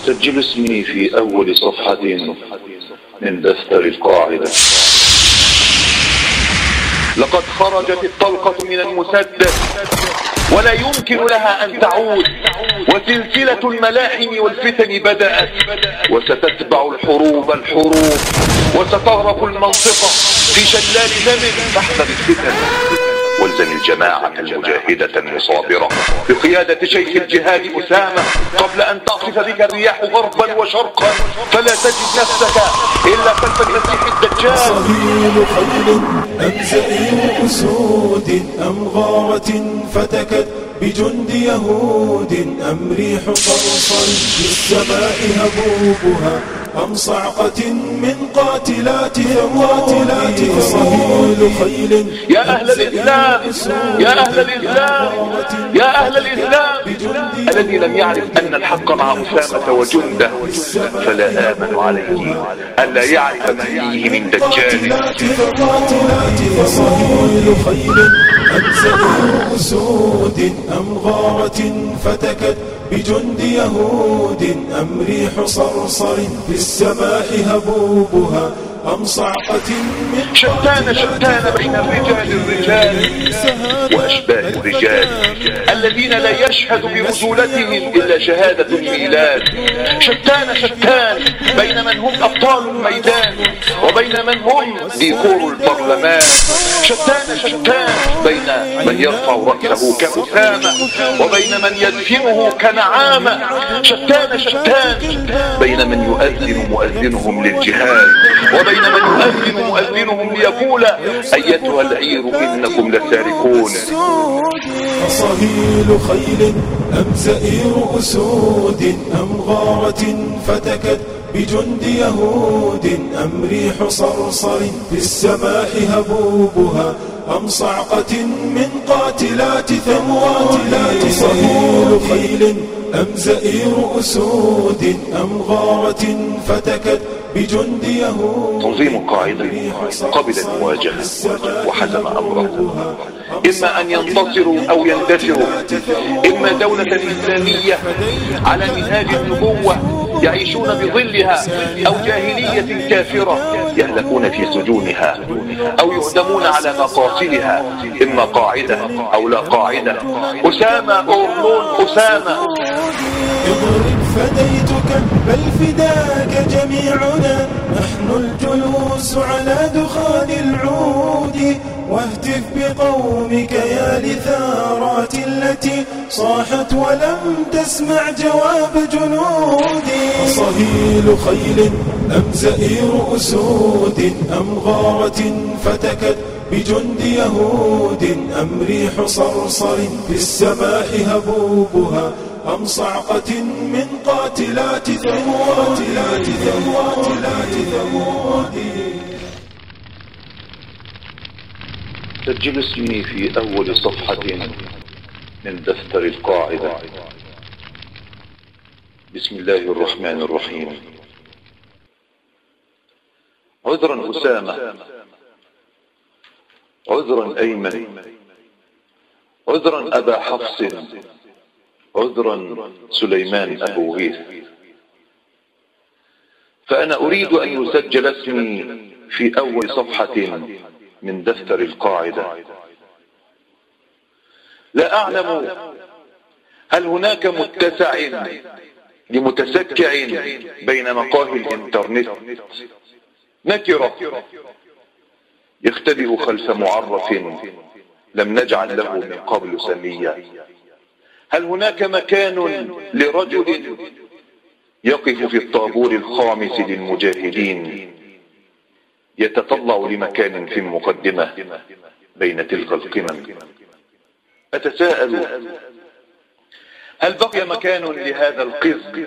سجل اسمي في أول صفحة من دفتر القاعدة. لقد خرجت الطلقة من المسدس ولا يمكن لها أن تعود، وسلسلة الملاحم والفتن بدأت، وستتبع الحروب وستغرق المنطقة في شلال دم. فاحذر الفتن والزم الجماعة المجاهدة المصابرة بقيادة شيخ الجهاد أسامة قبل أن تعصف بك الرياح غربا وشرقا، فلا تجد نفسك إلا خلف المسيح الدجال. صهيل خيل أم زئير أسود أم غارة فتكت بجند يهود أم ريح صرصر في السماء هبوبها أم صعقة من قاتلات صهيل خيل. يا أهل الإسلام، يا أهل الإسلام، يا أهل الإسلام، الذي لم يعرف أن الحق مع أسامة وجنده فلا آمن عليه ألا يعرف ما فيه من دجال. صهيل خيل أم زئير أسود أم غارة فتكت بجند يهود أم ريح صرصر في السماء هبوبها أم صعقة من شتان بين الرجال وأشباه الرجال الذين لا يشهد برجولتهم إلا شهادة الميلاد. شتان بين من هم أبطال الميدان وبين من هم ديكور البرلمان. شتان بين من يرفع رأسه كأسامة وبين من يدفنه كنعامة. شتان بين من يؤذن مؤذنهم للجهاد وبين من يؤذن مؤذنهم ليقول أيتها العير إنكم لسارقون. صهيل خيل أم زئير أسود أم غارة فتكت بجند يهود أم ريح صرصر في السماء هبوبها أم صعقة من قاتلات ثمود. صهيل خيل أم زئير أسود أم غارة فتكت بجند يهود. تنظيم القاعدة قبل المواجهة وحزم أمره، إما أن ينتصروا أو يندثروا، إما دولة إسلامية على منهاج النبوة يعيشون بظلها، أو جاهلية كافرة يهلكون في سجونها أو يهدمون على مقاصدها. إما قاعدة أو لا قاعدة. أسامة أورلون أسامة. اضرب فديتك بل فداك جميعنا، نحن الجلوس على دخان العود، واهتف بقومك يا لثارات التي صاحت ولم تسمع جواب جنودي. صهيل خيل أم زئير أسود أم غارة فتكت بجند يهود أم ريح صرصر في السماء هبوبها أم صعقة من قاتلات ثمود. سجل اسمي في أول صفحة من دفتر القاعدة. بسم الله الرحمن الرحيم. عذرا أسامة، عذرا أيمن، عذرا أبا حفص، عذرا سليمان أبو غيث. فأنا أريد أن يسجل اسمي في أول صفحة من دفتر القاعدة. لا أعلم هل هناك متسع لمتسكع بين مقاهي الإنترنت نكرة يختبئ خلف معرف لم نجعل له من قبل سميا. هل هناك مكان لرجل يقف في الطابور الخامس للمجاهدين يتطلع لمكان في المقدمة بين تلك القمم؟ أتساءل هل بقي مكان لهذا القزم؟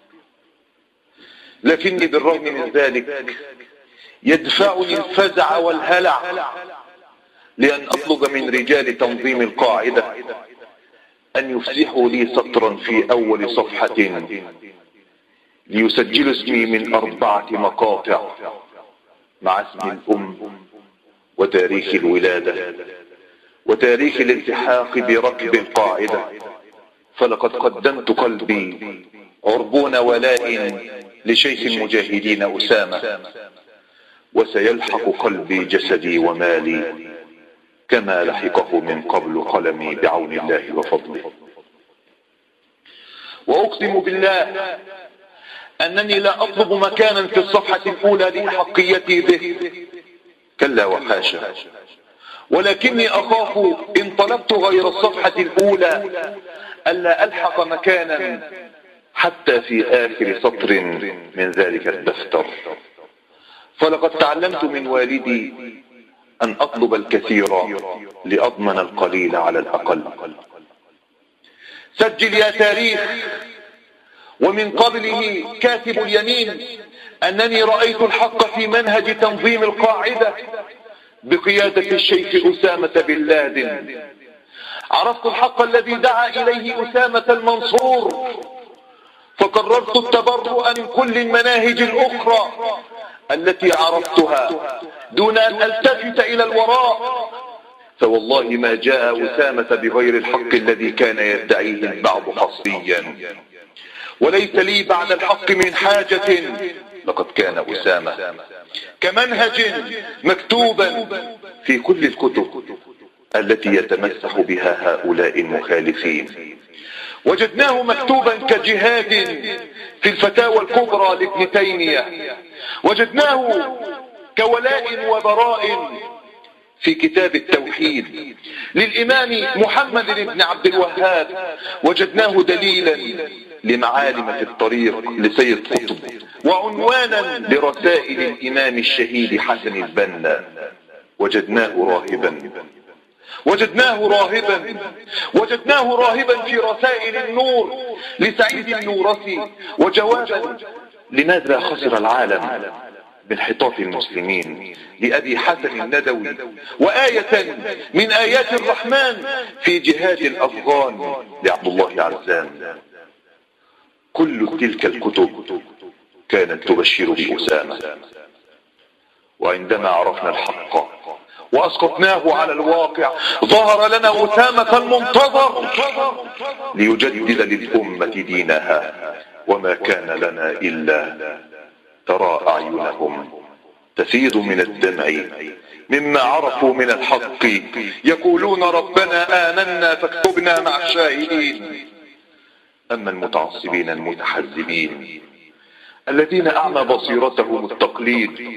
لكني بالرغم من ذلك يدفعني الفزع والهلع لأن أطلب من رجال تنظيم القاعدة أن يفسحوا لي سطرا في أول صفحة ليسجلوا اسمي من 4 مقاطع مع اسم الأم وتاريخ الولادة وتاريخ الالتحاق بركب القاعدة. فلقد قدمت قلبي عربون ولاء لشيخ المجاهدين أسامة، وسيلحق قلبي جسدي ومالي كما لحقه من قبل قلمي بعون الله وفضله. وأقسم بالله أنني لا أطلب مكانا في الصفحة الأولى لأحقيتي به، كلا وحاشا، ولكني أخاف إن طلبت غير الصفحة الأولى ألا ألحق مكانا حتى في آخر سطر من ذلك الدفتر. فلقد تعلمت من والدي أن أطلب الكثير لأضمن القليل على الأقل. سجل يا تاريخ ومن قبله كاتب اليمين أنني رأيت الحق في منهج تنظيم القاعدة بقيادة الشيخ أسامة بن لادن. عرفت الحق الذي دعا إليه أسامة المنصور، فقررت التبرؤ من كل المناهج الأخرى التي عرفتها دون أن ألتفت إلى الوراء. فوالله ما جاء أسامة بغير الحق الذي كان يدعيه البعض حصريا، وليس لي بعد الحق من حاجة. لقد كان أسامة كمنهج مكتوبا في كل الكتب التي يتمسح بها هؤلاء المخالفين. وجدناه مكتوبا كجهاد في الفتاوى الكبرى لابن تيمية، وجدناه كولاء وبراء في كتاب التوحيد للإمام محمد بن عبد الوهاب، وجدناه دليلا لمعالم في الطريق لسيد قطب، وعنوانا لرسائل الإمام الشهيد حسن البنا. وجدناه راهبا في رسائل النور لسعيد النورسي، وجوابا لماذا خسر العالم بانحطاط المسلمين لأبي حسن الندوي، وآية من آيات الرحمن في جهاد الأفغان لعبد الله عزام. كل تلك الكتب كانت تبشر بأسامة. وعندما عرفنا الحق وأسقطناه على الواقع ظهر لنا أسامة المنتظر ليجدد للأمة دينها، وما كان لنا إلا ترى أعينهم تفيض من الدمع مما عرفوا من الحق، يقولون ربنا آمنا فاكتبنا مع الشاهدين. أما المتعصبين المتحزبين الذين أعمى بصيرتهم التقليد،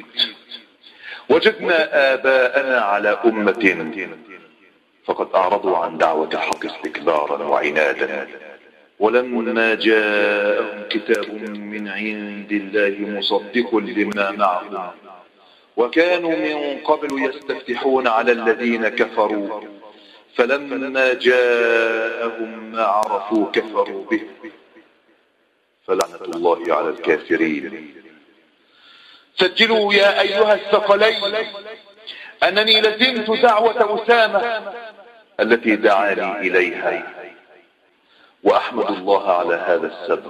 وجدنا آباءنا على أمة فقد أعرضوا عن دعوة الحق استكبارا وعنادا، ولما جاءهم كتاب من عند الله مصدق لما معهم وكانوا من قبل يستفتحون على الذين كفروا، فلما جاءهم ما عرفوا كفروا به، فلعنة الله على الكافرين. سجلوا يا أيها الثقلين أنني لزمت دعوة أسامة التي دعاني إليها، وأحمد الله على هذا السبق.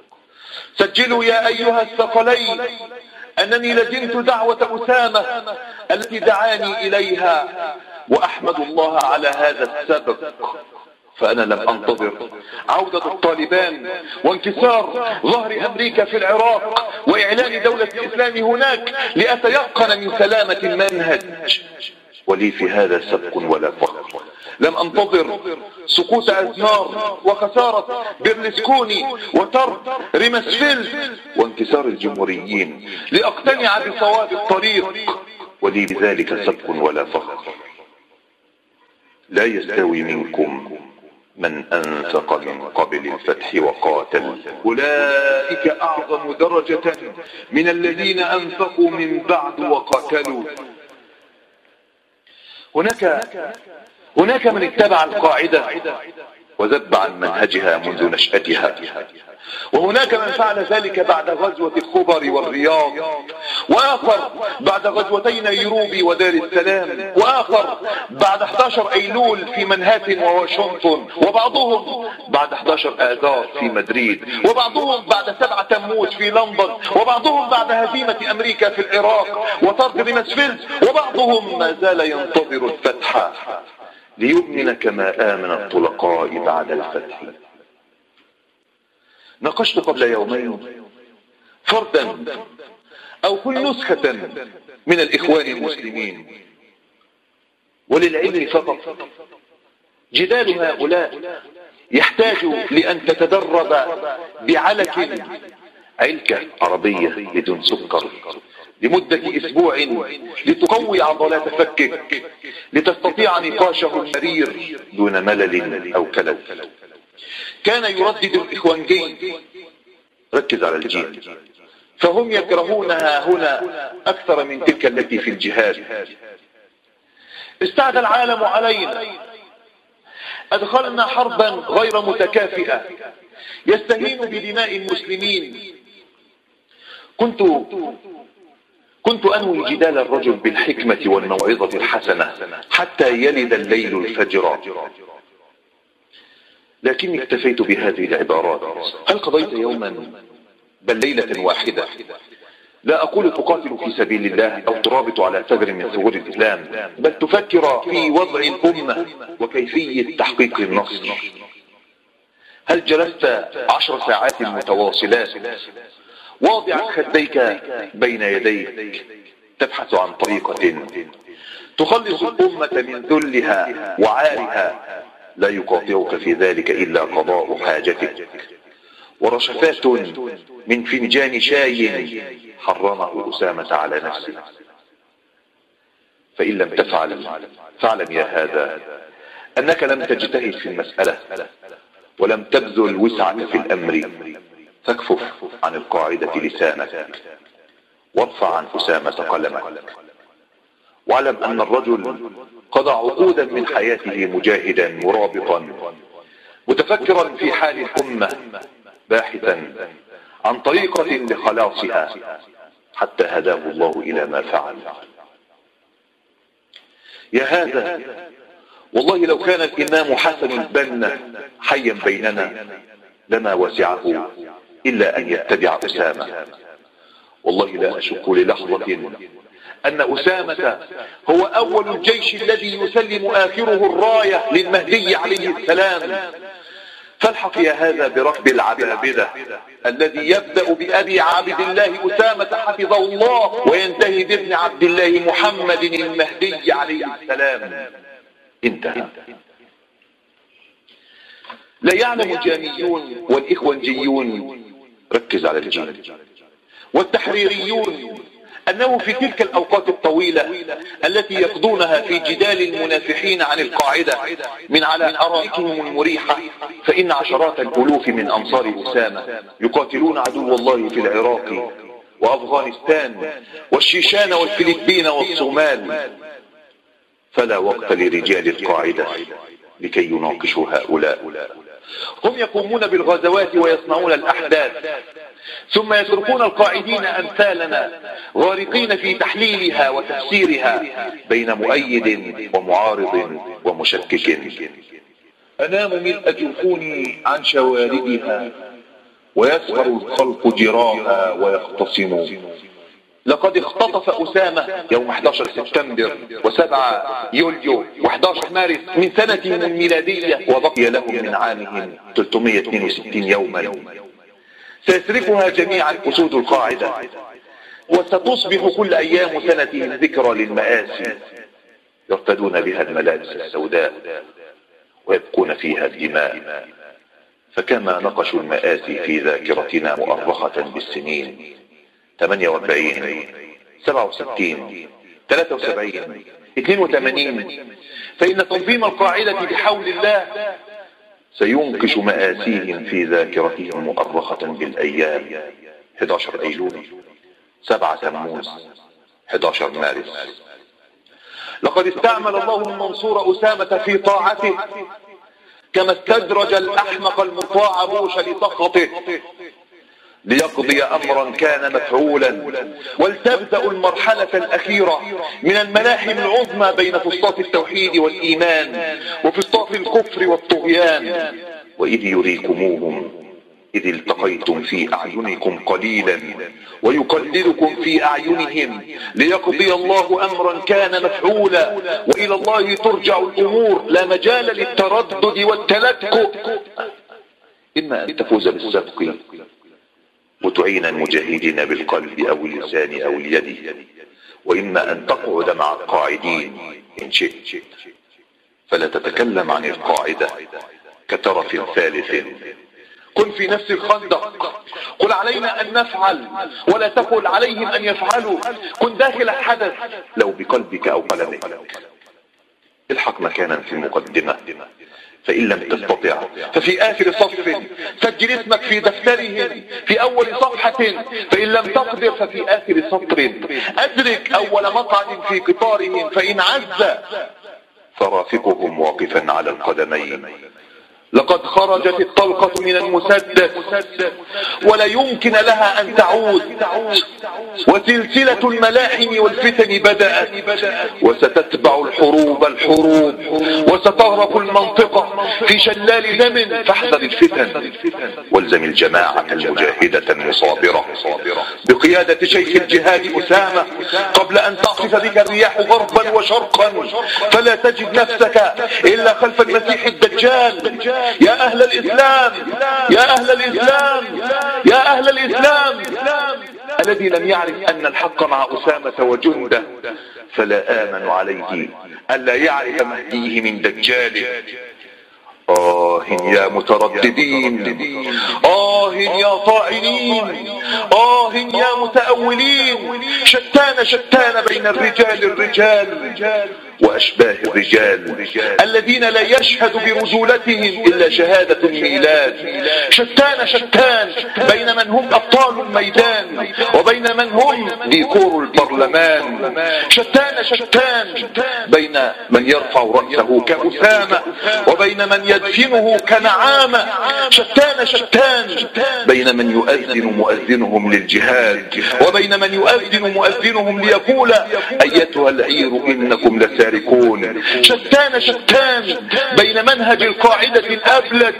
سجلوا يا أيها الثقلين أنني لزمت دعوة أسامة التي دعاني إليها، وأحمد الله على هذا السبق. فأنا لم أنتظر عودة الطالبان وانكسار ظهر أمريكا في العراق وإعلان دولة الإسلام هناك لأتيقن من سلامة المنهج، ولي في هذا سبق ولا فخر. لم أنتظر سقوط أزنار وخسارة بيرلسكوني وطرد ريمسفيلد وانكسار الجمهوريين لأقتنع بصواب الطريق، ولي بذلك سبق ولا فخر. لا يستوي منكم من أنفق من قبل الفتح وقاتل، أولئك أعظم درجة من الذين أنفقوا من بعد وقاتلوا. هناك من اتبع القاعدة وذب عن منهجها منذ نشأتها، وهناك من فعل ذلك بعد غزوة الخبر والرياض، وآخر بعد غزوتي نيروبي ودار السلام، وآخر بعد 11 أيلول في منهاتن وواشنطن، وبعضهم بعد 11 آذار في مدريد، وبعضهم بعد 7 تموز في لندن، وبعضهم بعد هزيمة أمريكا في العراق وطرد ريمسفيلد، وبعضهم ما زال ينتظر الفتح ليؤمن كما آمن الطلقاء بعد الفتح. ناقشت قبل يومين فردا أو كل نسخة من الإخوان المسلمين، وللعلم فقط جدال هؤلاء يحتاج لأن تتدرب بعلك علكة عربية بدون سكر لمدة أسبوع لتقوي عضلات فكك لتستطيع نقاشه المرير دون ملل أو كلل. كان يردد الإخوانجي، ركز على الجيم، فهم يكرهونها هنا أكثر من تلك التي في الجهاد. استعدى العالم علينا، أدخلنا حربا غير متكافئة يستهين بدماء المسلمين. كنت أنوي جدال الرجل بالحكمة والموعظة الحسنة حتى يلد الليل الفجر، لكني اكتفيت بهذه العبارات. هل قضيت يوما بل ليلة واحدة، لا أقول تقاتل في سبيل الله أو ترابط على ثغر من ثغور الإسلام، بل تفكر في وضع الأمة وكيفية تحقيق النصر؟ هل جلست 10 ساعات متواصلات واضعا خديك بين يديك تبحث عن طريقة تخلص الأمة من ذلها وعارها؟ لا يقاطعك في ذلك إلا قضاء حاجتك ورشفات من فنجان شاي حرمه أسامة على نفسه. فإن لم تفعل فاعلم يا هذا أنك لم تجتهد في المسألة ولم تبذل وسعك في الأمر، فاكفف عن القاعدة لسانك وارفع عن أسامة قلمك، واعلم أن الرجل قضى عقودا من حياته مجاهدا مرابطا متفكرا في حال الأمة باحثا عن طريقة لخلاصها حتى هداه الله إلى ما فعل. يا هذا والله لو كان الإمام حسن البنا حيا بيننا لما وسعه إلا أن يتبع أسامة. والله لا أشك للحظة أن أسامة هو أول الجيش الذي يسلم آخره الراية للمهدي عليه السلام. فالحق يا هذا بركب العبابدة الذي يبدأ بأبي عبد الله أسامة حفظه الله وينتهي بابن عبد الله محمد المهدي عليه السلام. انتهى. لا يعلم الجاميون والإخوانجيون، ركز على الجيل، والتحريريون أنه في تلك الأوقات الطويلة التي يقضونها في جدال المنافحين عن القاعدة من على أرائكهم المريحة، فإن عشرات الألوف من أنصار أسامة يقاتلون عدو الله في العراق وأفغانستان والشيشان والفلبين والصومال. فلا وقت لرجال القاعدة لكي يناقشوا هؤلاء. هم يقومون بالغزوات ويصنعون الأحداث، ثم يتركون القاعدين أمثالنا غارقين في تحليلها وتفسيرها بين مؤيد ومعارض ومشكك. أنام ملء جفوني عن شواردها ويسهر الخلق جراها ويختصموا. لقد اختطف أسامة يوم 11 سبتمبر و7 يوليو و11 مارس من سنتهم الميلادية، وبقي لهم من عامهم 362 يوما. سيسرقها جميعا أسود القاعدة، وستصبح كل أيام سنتهم ذكرى للمآسي يرتدون بها الملابس السوداء ويبقون فيها الدماء. فكما نقشوا المآسي في ذاكرتنا مؤرخة بالسنين 48 67 73 82، فإن تنظيم القاعدة بحول الله سينقش مآسيهم في ذاكرتهم مؤرخة بالأيام 11 أيلول 7 تموز 11 مارس. لقد استعمل الله المنصور أسامة في طاعته كما استدرج الأحمق المطاع بوش لسخطه ليقضي أمرا كان مفعولا، ولتبدأ المرحلة الأخيرة من الملاحم العظمى بين فسطاط التوحيد والإيمان وفسطاط الكفر والطغيان. وإذ يريكموهم إذ التقيتم في أعينكم قليلا ويقللكم في أعينهم ليقضي الله أمرا كان مفعولا، وإلى الله ترجع الأمور لا مجال للتردد والتلكؤ. إما أن تفوز بالسبق وتعين المجاهدين بالقلب أو اللسان أو اليد، وإما أن تقعد مع القاعدين إن شئت، فلا تتكلم عن القاعدة كترف ثالث. كن في نفس الخندق، قل علينا أن نفعل ولا تقل عليهم أن يفعلوا. كن داخل الحدث لو بقلبك أو قلمك. الحق مكانا في المقدمة، فإن لم تستطع ففي آخر صف، سجل اسمك في دفترهم في أول صفحة، فإن لم تقدر ففي آخر سطر. أدرك أول مقعد في قطارهم، فإن عز فرافقهم واقفا على القدمين. لقد خرجت الطلقة من المسدس ولا يمكن لها أن تعود، وسلسلة الملاحم والفتن بدأت، وستتبع الحروب وستغرق المنطقة في شلال دم. فاحذر الفتن، والزم الجماعة المجاهدة المصابرة بقيادة شيخ الجهاد أسامة قبل أن تعصف بك الرياح غربا وشرقا، فلا تجد نفسك إلا خلف المسيح الدجال. يا أهل الإسلام، يا أهل الإسلام، يا أهل الإسلام، الذي لم يعرف أن الحق مع أسامة وجنده فلا آمن عليه ألا يعرف مهديه من دجاله. آه يا مترددين، آه يا طاعنين، آه يا متأولين. شتان بين الرجال وأشباه الرجال الذين لا يشهد برجولتهم إلا شهادة الميلاد. شتان بين من هم أبطال الميدان وبين من هم ديكور البرلمان. شتان بين من يرفع رأسه كأسامة وبين من يدفنه كنعامة. شتان بين من يؤذن مؤذنهم للجهاد وبين من يؤذن مؤذنهم ليقول أيتها العير إنكم لسارقون. شتان بين منهج القاعدة الأبلد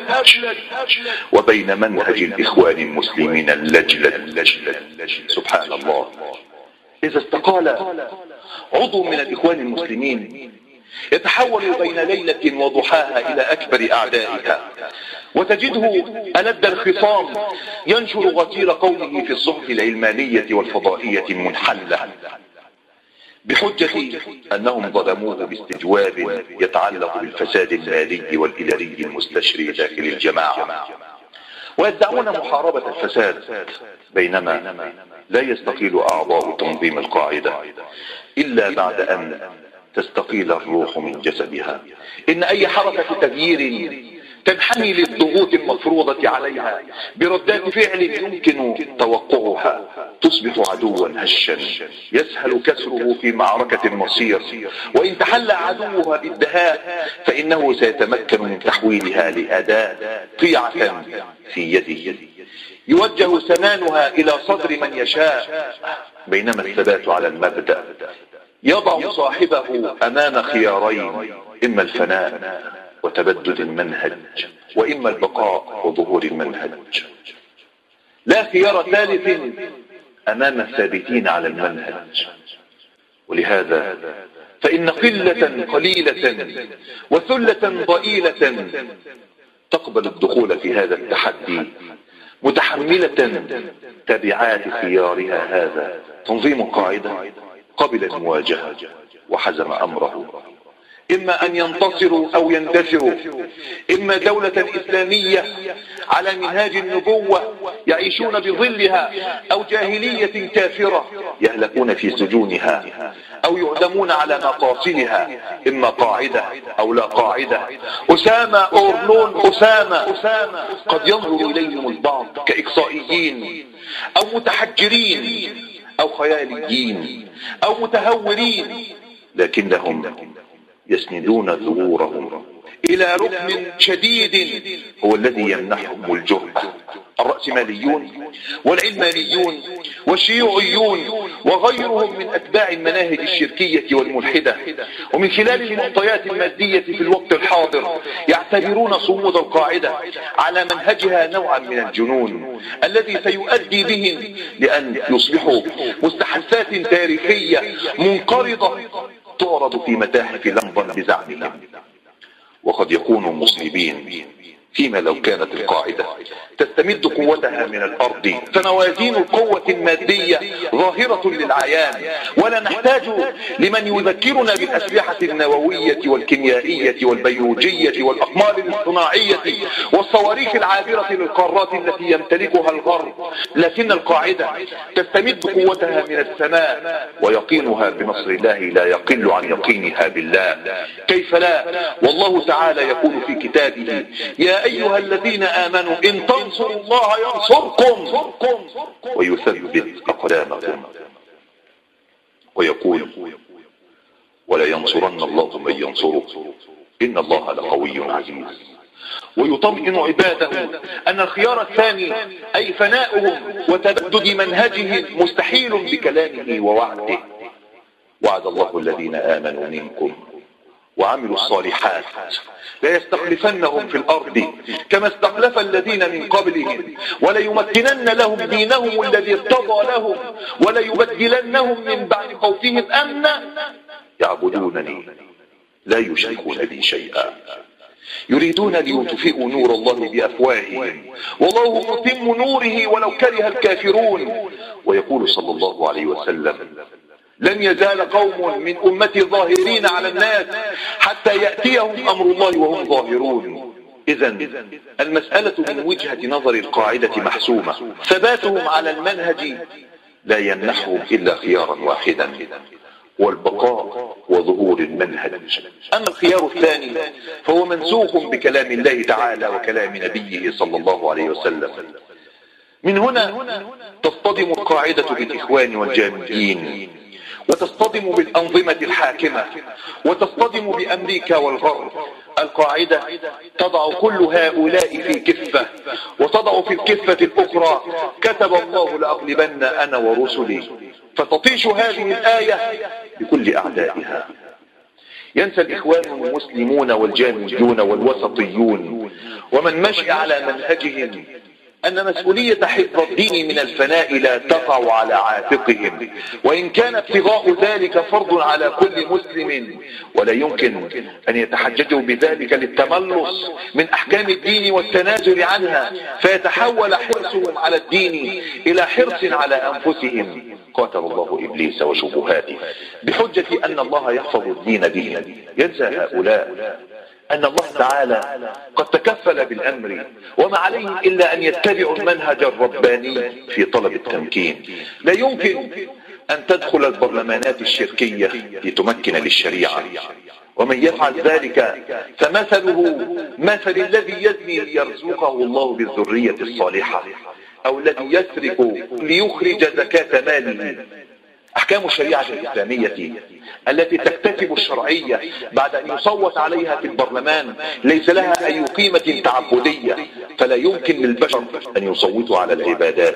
وبين منهج الإخوان المسلمين اللجلد. سبحان الله. إذا استقال عضو من الإخوان المسلمين يتحول بين ليلة وضحاها إلى أكبر أعدائها، وتجده ألد الخصام ينشر غزير قوله في الصحف العلمانية والفضائية المنحلة بحجة أنهم ظلموه باستجواب يتعلق بالفساد المالي والإداري المستشري داخل الجماعة، ويدعون محاربة الفساد، بينما لا يستقيل أعضاء تنظيم القاعدة إلا بعد أن تستقيل الروح من جسدها. إن أي حركة تغيير تنحني للضغوط المفروضة عليها بردات فعل يمكن توقعها تصبح عدوا هشا يسهل كسره في معركة المصير، وإن تحلى عدوها بالدهاء فإنه سيتمكن من تحويلها لأداة طيعة في يده يوجه سنانها إلى صدر من يشاء. بينما الثبات على المبدأ يضع صاحبه أمام خيارين، إما الفناء وتبدد المنهج، وإما البقاء وظهور المنهج. لا خيار ثالث أمام الثابتين على المنهج. ولهذا فإن قلة قليلة وثلة ضئيلة تقبل الدخول في هذا التحدي متحملة تبعات خيارها هذا. تنظيم القاعدة قبل المواجهة وحزم أمره، إما أن ينتصروا أو يندثروا، إما دولة إسلامية على منهاج النبوة يعيشون بظلها، أو جاهلية كافرة يهلكون في سجونها أو يعدمون على مقاصدها. إما قاعدة أو لا قاعدة. أسامة أورنون أسامة قد ينظر إليهم البعض كإقصائيين أو متحجرين أو خياليين أو متهورين، لكنهم يسندون ظهورهم إلى ركن شديد هو الذي يمنحهم الجرأة. الرأسماليون والعلمانيون والشيوعيون وغيرهم من أتباع المناهج الشركية والملحدة، ومن خلال المعطيات المادية في الوقت الحاضر يعتبرون صمود القاعدة على منهجها نوعا من الجنون الذي سيؤدي بهم لأن يصبحوا مستحثات تاريخية منقرضة تعرض في متاحف لندن بزعمهم. وقد يكونوا مصيبين فيما لو كانت القاعدة تستمد قوتها من الأرض، فموازين القوة المادية ظاهرة للعيان، ولا نحتاج لمن يذكرنا بالأسلحة النووية والكيميائية والبيولوجية والأقمار الاصطناعية والصواريخ العابرة للقارات التي يمتلكها الغرب، لكن القاعدة تستمد قوتها من السماء، ويقينها بنصر الله لا يقل عن يقينها بالله. كيف لا؟ والله تعالى يقول في كتابه: يا أيها الذين آمنوا إن تنصروا الله ينصركم ويثبت أقدامكم، ويقول: ولا ينصرن الله من ينصره إن الله لقوي عزيز. ويطمئن عباده أن الخيار الثاني أي فناؤهم وتبدد منهجهم مستحيل بكلامه ووعده. وعد الله الذين آمنوا منكم وعملوا الصالحات لا يستخلفنهم في الأرض كما استخلف الذين من قبلهم وليمكنن لهم دينهم الذي ارتضى لهم وليبدلنهم من بعد خوفهم أمنا يعبدونني لا يشركون بي شيئا يريدون ليطفئوا نور الله بأفواههم والله متم نوره ولو كره الكافرون. ويقول صلى الله عليه وسلم: لن يزال قوم من أمتي ظاهرين على الناس حتى يأتيهم أمر الله وهم ظاهرون. إذن المسألة من وجهة نظر القاعدة محسومة، ثباتهم على المنهج لا يمنحهم إلا خيارا واحدا، والبقاء وظهور المنهج. أما الخيار الثاني فهو منسوخ بكلام الله تعالى وكلام نبيه صلى الله عليه وسلم. من هنا تصطدم القاعدة بالإخوان والجامعيين، وتصطدم بالأنظمة الحاكمة، وتصطدم بأمريكا والغرب. القاعدة تضع كل هؤلاء في كفة، وتضع في الكفة الأخرى: كتب الله لأغلبن أنا ورسلي. فتطيش هذه الآية بكل أعدائها. ينسى الإخوان المسلمون والجامعيون والوسطيون ومن مشي على منهجهم أن مسؤولية حفظ الدين من الفناء لا تقع على عاتقهم، وإن كان ابتغاء ذلك فرض على كل مسلم، ولا يمكن أن يتحججوا بذلك للتملص من أحكام الدين والتنازل عنها، فيتحول حرصهم على الدين إلى حرص على أنفسهم. قاتل الله إبليس وشبهاته بحجة أن الله يحفظ الدين به. ينسى هؤلاء أن الله تعالى قد تكفل بالأمر وما عليهم إلا أن يتبعوا المنهج الرباني في طلب التمكين. لا يمكن أن تدخل البرلمانات الشركية لتمكن للشريعة، ومن يفعل ذلك فمثله مثل الذي يزني ليرزقه الله بالذرية الصالحة، أو الذي يسرق ليخرج زكاة ماله. أحكام الشريعة الإسلامية التي تكتسب الشرعية بعد أن يصوت عليها في البرلمان ليس لها أي قيمة تعبدية، فلا يمكن للبشر أن يصوتوا على العبادات.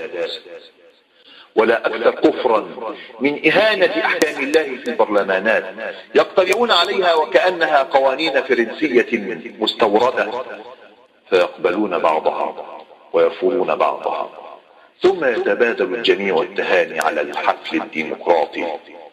ولا أكثر كفرا من إهانة أحكام الله في البرلمانات، يقترعون عليها وكأنها قوانين فرنسية مستوردة، فيقبلون بعضها ويرفضون بعضها، ثم يتبادل الجميع التهاني على الحفل الديمقراطي،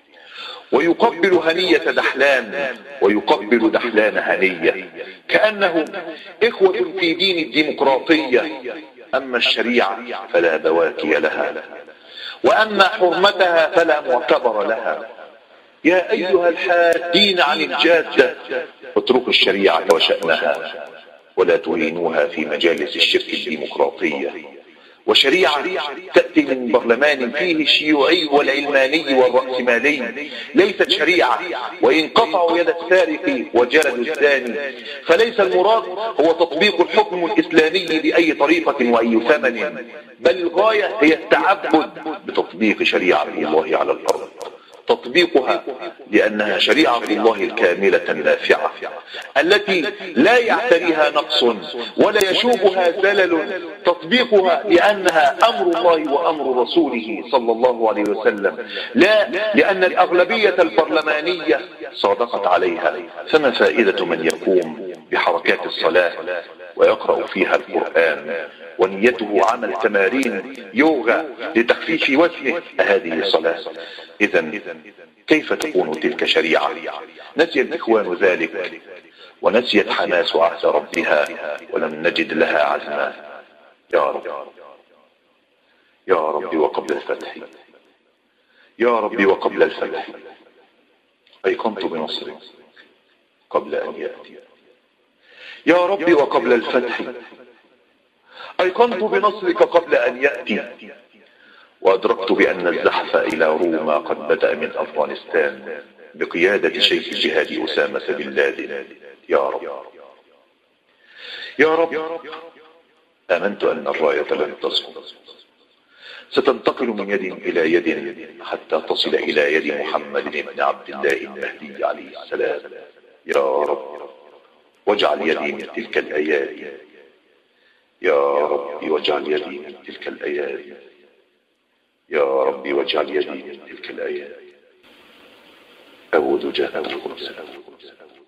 ويقبل هنية دحلان ويقبل دحلان هنية كأنهم إخوة في دين الديمقراطية. أما الشريعة فلا بواكي لها، وأما حرمتها فلا معتبر لها. يا أيها الحادين عن الجادة اتركوا الشريعة وشأنها ولا تهينوها في مجالس الشرك الديمقراطية. وشريعة تأتي من برلمان فيه الشيوعي والعلماني والرأسمالي ليست شريعة، وإن قطعوا يد السارق وجلدوا الزاني فليس المراد هو تطبيق الحكم الإسلامي بأي طريقة وأي ثمن، بل الغاية هي التعبد بتطبيق شريعة الله على الأرض، تطبيقها لأنها شريعة الله الكاملة النافعة التي لا يعتريها نقص ولا يشوبها زلل، تطبيقها لأنها أمر الله وأمر رسوله صلى الله عليه وسلم، لا لأن الأغلبية البرلمانية صادقت عليها. فما فائدة من يقوم بحركات الصلاة ويقرأ فيها القرآن ونيته عمل تمارين يوغا لتخفيف وزنه؟ هذه صلاة؟ إذن كيف تكون تلك شريعة؟ نسي الإخوان ذلك ونسيت حماس عهد ربها ولم نجد لها عزما. يا رب يا رب وقبل الفتح، يا رب وقبل الفتح أيقنت بنصرك قبل أن يأتي. يا رب وقبل الفتح أيقنت بنصرك قبل أن يأتي، وأدركت بأن الزحف إلى روما قد بدأ من أفغانستان بقيادة شيخ الجهاد أسامة بن لادن. يا رب يا رب آمنت أن الراية لن تسقط، ستنتقل من يد إلى يد حتى تصل إلى يد محمد بن عبد الله المهدي عليه السلام. يا رب واجعل يدي من تلك الأيادي، يا رب واجعل يدي من تلك الأيادي، يا رب واجعل يدي من تلك الأيادي. أعوذ جهنم القدس.